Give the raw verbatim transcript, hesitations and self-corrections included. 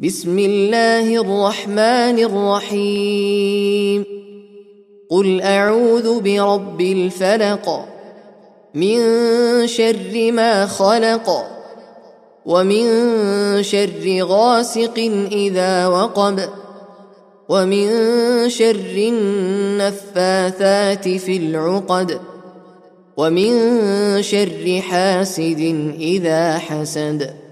بسم الله الرحمن الرحيم قل أعوذ برب الفلق من شر ما خلق ومن شر غاسق إذا وقب ومن شر النفاثات في العقد ومن شر حاسد إذا حسد.